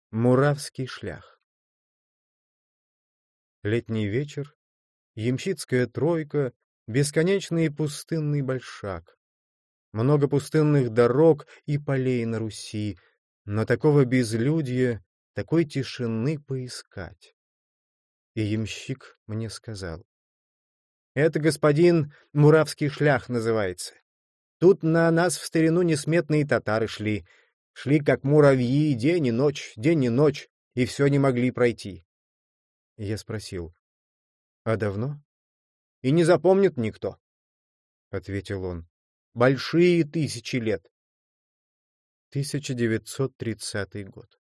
Муравский шлях. Летний вечер, ямщицкая тройка, бесконечный и пустынный большак. Много пустынных дорог и полей на Руси, но такого безлюдья, такой тишины поискать. И ямщик мне сказал: «Это, господин, Муравский шлях называется. Тут на нас в старину несметные татары шли. Шли, как муравьи, день и ночь, и все не могли пройти». Я спросил: «А давно?» «И не запомнит никто», — ответил он. «Большие 1000 лет». 1930 год.